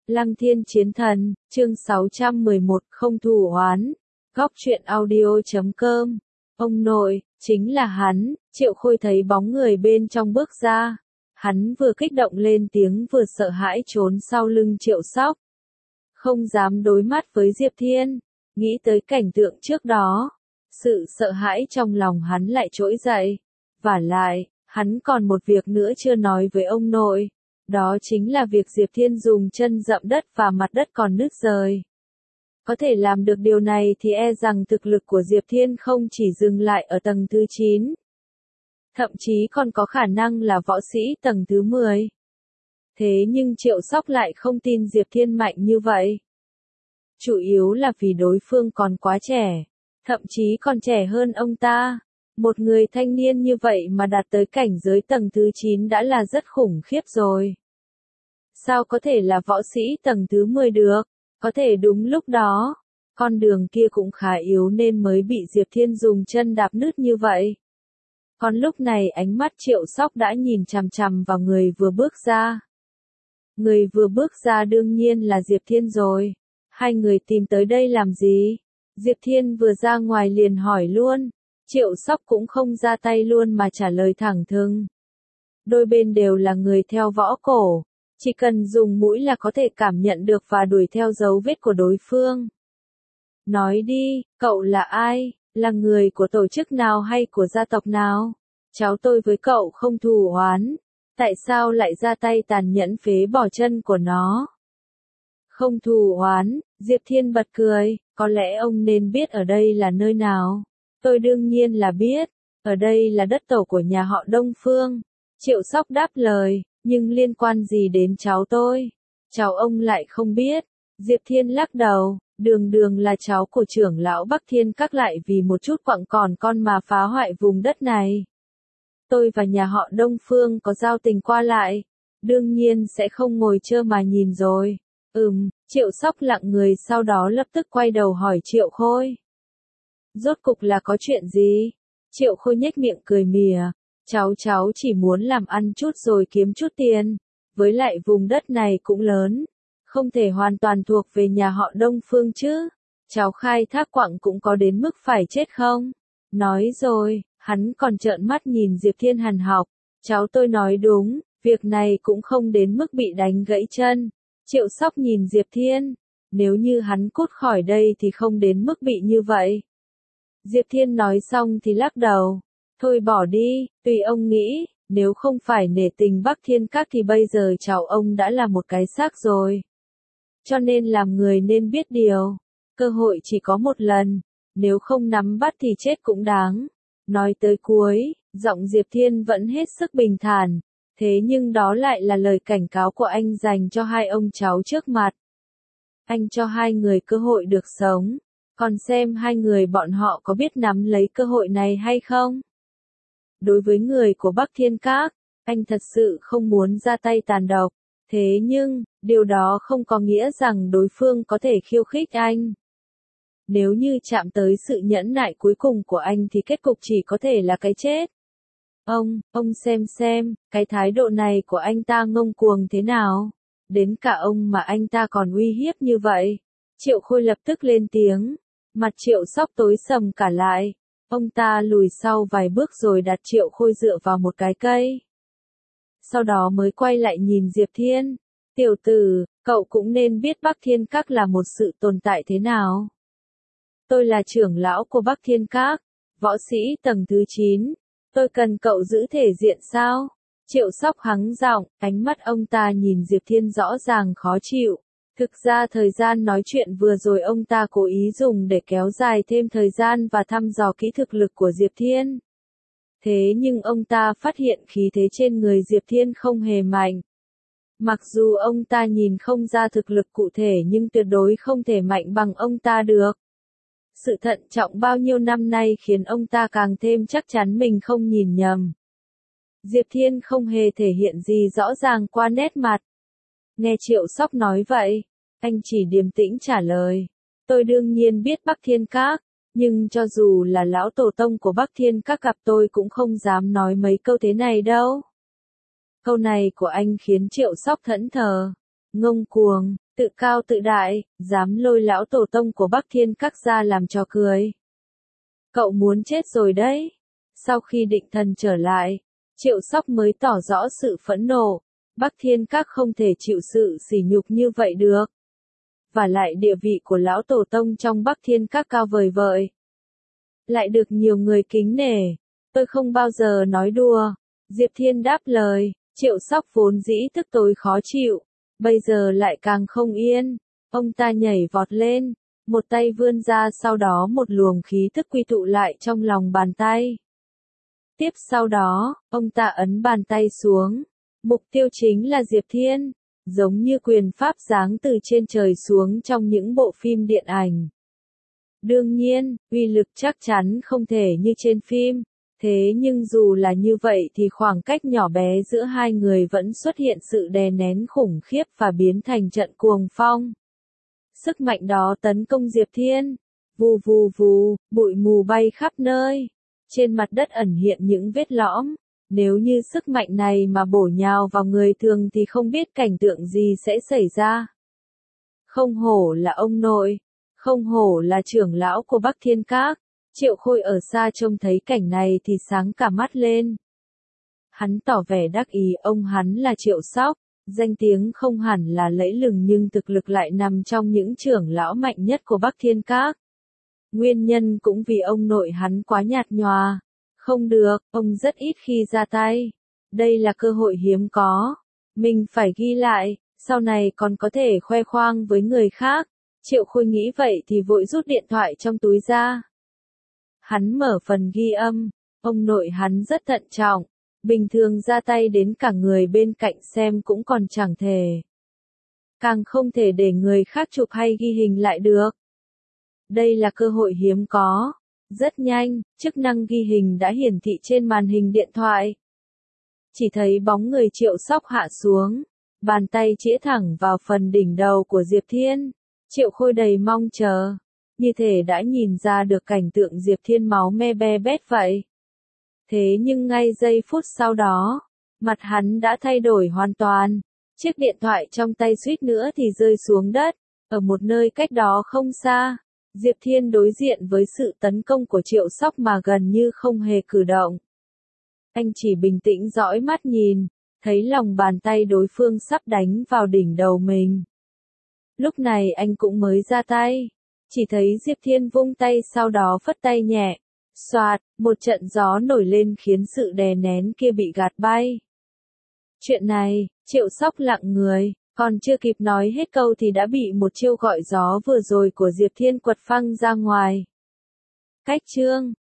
Lăng Thiên Chiến Thần, chương 611, không thù oán. Góc truyện audio.com. Ông nội, chính là hắn. Triệu Khôi thấy bóng người bên trong bước ra. Hắn vừa kích động lên tiếng vừa sợ hãi trốn sau lưng Triệu Sóc. Không dám đối mắt với Diệp Thiên. Nghĩ tới cảnh tượng trước đó. Sự sợ hãi trong lòng hắn lại trỗi dậy. Vả lại, hắn còn một việc nữa chưa nói với ông nội. Đó chính là việc Diệp Thiên dùng chân dậm đất và mặt đất còn nứt rời. Có thể làm được điều này thì e rằng thực lực của Diệp Thiên không chỉ dừng lại ở tầng thứ 9. Thậm chí còn có khả năng là võ sĩ tầng thứ 10. Thế nhưng Triệu Sóc lại không tin Diệp Thiên mạnh như vậy. Chủ yếu là vì đối phương còn quá trẻ. Thậm chí còn trẻ hơn ông ta. Một người thanh niên như vậy mà đạt tới cảnh giới tầng thứ 9 đã là rất khủng khiếp rồi. Sao có thể là võ sĩ tầng thứ 10 được? Có thể đúng lúc đó, con đường kia cũng khá yếu nên mới bị Diệp Thiên dùng chân đạp nứt như vậy. Còn lúc này ánh mắt Triệu Sóc đã nhìn chằm chằm vào người vừa bước ra. Người vừa bước ra đương nhiên là Diệp Thiên rồi. Hai người tìm tới đây làm gì? Diệp Thiên vừa ra ngoài liền hỏi luôn. Triệu Sóc cũng không ra tay luôn mà trả lời thẳng thừng. Đôi bên đều là người theo võ cổ. Chỉ cần dùng mũi là có thể cảm nhận được và đuổi theo dấu vết của đối phương. Nói đi, cậu là ai? Là người của tổ chức nào hay của gia tộc nào? Cháu tôi với cậu không thù oán. Tại sao lại ra tay tàn nhẫn phế bỏ chân của nó? Không thù oán, Diệp Thiên bật cười. Có lẽ ông nên biết ở đây là nơi nào. Tôi đương nhiên là biết. Ở đây là đất tổ của nhà họ Đông Phương. Triệu Sóc đáp lời. Nhưng liên quan gì đến cháu tôi? Cháu ông lại không biết. Diệp Thiên lắc đầu, đường đường là cháu của trưởng lão Bắc Thiên Các lại vì một chút quặng còn con mà phá hoại vùng đất này. Tôi và nhà họ Đông Phương có giao tình qua lại. Đương nhiên sẽ không ngồi trơ mà nhìn rồi. Triệu Sóc lặng người sau đó lập tức quay đầu hỏi Triệu Khôi. Rốt cục là có chuyện gì? Triệu Khôi nhếch miệng cười mỉa. Cháu chỉ muốn làm ăn chút rồi kiếm chút tiền. Với lại vùng đất này cũng lớn. Không thể hoàn toàn thuộc về nhà họ Đông Phương chứ. Cháu khai thác quặng cũng có đến mức phải chết không? Nói rồi, hắn còn trợn mắt nhìn Diệp Thiên hằn học. Cháu tôi nói đúng, việc này cũng không đến mức bị đánh gãy chân. Triệu Sóc nhìn Diệp Thiên. Nếu như hắn cút khỏi đây thì không đến mức bị như vậy. Diệp Thiên nói xong thì lắc đầu. Thôi bỏ đi, tùy ông nghĩ, nếu không phải nể tình Bắc Thiên Các thì bây giờ cháu ông đã là một cái xác rồi. Cho nên làm người nên biết điều, cơ hội chỉ có một lần, nếu không nắm bắt thì chết cũng đáng. Nói tới cuối, giọng Diệp Thiên vẫn hết sức bình thản, thế nhưng đó lại là lời cảnh cáo của anh dành cho hai ông cháu trước mặt. Anh cho hai người cơ hội được sống, còn xem hai người bọn họ có biết nắm lấy cơ hội này hay không. Đối với người của Bắc Thiên Các, anh thật sự không muốn ra tay tàn độc. Thế nhưng, điều đó không có nghĩa rằng đối phương có thể khiêu khích anh. Nếu như chạm tới sự nhẫn nại cuối cùng của anh thì kết cục chỉ có thể là cái chết. Ông xem, cái thái độ này của anh ta ngông cuồng thế nào? Đến cả ông mà anh ta còn uy hiếp như vậy. Triệu Khôi lập tức lên tiếng. Mặt Triệu Sóc tối sầm cả lại. Ông ta lùi sau vài bước rồi đặt Triệu Khôi dựa vào một cái cây. Sau đó mới quay lại nhìn Diệp Thiên. Tiểu tử, cậu cũng nên biết Bắc Thiên Các là một sự tồn tại thế nào. Tôi là trưởng lão của Bắc Thiên Các, võ sĩ tầng thứ 9. Tôi cần cậu giữ thể diện sao? Triệu Sóc hắng giọng, ánh mắt ông ta nhìn Diệp Thiên rõ ràng khó chịu. Thực ra thời gian nói chuyện vừa rồi ông ta cố ý dùng để kéo dài thêm thời gian và thăm dò kỹ thực lực của Diệp Thiên. Thế nhưng ông ta phát hiện khí thế trên người Diệp Thiên không hề mạnh. Mặc dù ông ta nhìn không ra thực lực cụ thể nhưng tuyệt đối không thể mạnh bằng ông ta được. Sự thận trọng bao nhiêu năm nay khiến ông ta càng thêm chắc chắn mình không nhìn nhầm. Diệp Thiên không hề thể hiện gì rõ ràng qua nét mặt. Nghe Triệu Sóc nói vậy, anh chỉ điềm tĩnh trả lời. Tôi đương nhiên biết Bắc Thiên Các, nhưng cho dù là lão tổ tông của Bắc Thiên Các gặp tôi cũng không dám nói mấy câu thế này đâu. Câu này của anh khiến Triệu Sóc thẫn thờ. Ngông cuồng, Tự cao tự đại, dám lôi lão tổ tông của Bắc Thiên Các ra làm trò cười. Cậu muốn chết rồi đấy. Sau khi định thần trở lại, Triệu Sóc mới tỏ rõ sự phẫn nộ. Bắc Thiên Các không thể chịu sự sỉ nhục như vậy được. Và lại địa vị của lão tổ tông trong Bắc Thiên Các cao vời vợi. Lại được nhiều người kính nể. Tôi không bao giờ nói đùa. Diệp Thiên đáp lời. Triệu Sóc vốn dĩ tức tối khó chịu. Bây giờ lại càng không yên. Ông ta nhảy vọt lên. Một tay vươn ra, sau đó một luồng khí tức quy tụ lại trong lòng bàn tay. Tiếp sau đó, ông ta ấn bàn tay xuống. Mục tiêu chính là Diệp Thiên. Giống như quyền pháp giáng từ trên trời xuống trong những bộ phim điện ảnh. Đương nhiên, uy lực chắc chắn không thể như trên phim. Thế nhưng dù là như vậy thì khoảng cách nhỏ bé giữa hai người vẫn xuất hiện sự đè nén khủng khiếp và biến thành trận cuồng phong. Sức mạnh đó tấn công Diệp Thiên. Vù vù vù, bụi mù bay khắp nơi. Trên mặt đất ẩn hiện những vết lõm. Nếu như sức mạnh này mà bổ nhào vào người thường thì không biết cảnh tượng gì sẽ xảy ra. Không hổ là ông nội. Không hổ là trưởng lão của Bắc Thiên Các. Triệu Khôi ở xa trông thấy cảnh này thì sáng cả mắt lên. Hắn tỏ vẻ đắc ý, ông hắn là Triệu Sóc, danh tiếng không hẳn là lẫy lừng nhưng thực lực lại nằm trong những trưởng lão mạnh nhất của Bắc Thiên Các. Nguyên nhân cũng vì ông nội hắn quá nhạt nhòa. Không được, ông rất ít khi ra tay. Đây là cơ hội hiếm có. Mình phải ghi lại, sau này còn có thể khoe khoang với người khác. Triệu Khôi nghĩ vậy thì vội rút điện thoại trong túi ra. Hắn mở phần ghi âm, ông nội hắn rất thận trọng, bình thường ra tay đến cả người bên cạnh xem cũng còn chẳng thể. Càng không thể để người khác chụp hay ghi hình lại được. Đây là cơ hội hiếm có. Rất nhanh, chức năng ghi hình đã hiển thị trên màn hình điện thoại. Chỉ thấy bóng người Triệu Sóc hạ xuống, bàn tay chĩa thẳng vào phần đỉnh đầu của Diệp Thiên. Triệu Khôi đầy mong chờ. Như thể đã nhìn ra được cảnh tượng Diệp Thiên máu me be bét vậy. Thế nhưng ngay giây phút sau đó, mặt hắn đã thay đổi hoàn toàn. Chiếc điện thoại trong tay suýt nữa thì rơi xuống đất. Ở một nơi cách đó không xa, Diệp Thiên đối diện với sự tấn công của Triệu Sóc mà gần như không hề cử động. Anh chỉ bình tĩnh dõi mắt nhìn, thấy lòng bàn tay đối phương sắp đánh vào đỉnh đầu mình. Lúc này anh cũng mới ra tay. Chỉ thấy Diệp Thiên vung tay sau đó phất tay nhẹ. Xoạt, một trận gió nổi lên khiến sự đè nén kia bị gạt bay. Chuyện này, Triệu Sóc lặng người, còn chưa kịp nói hết câu thì đã bị một chiêu gọi gió vừa rồi của Diệp Thiên quật phăng ra ngoài. Cách chương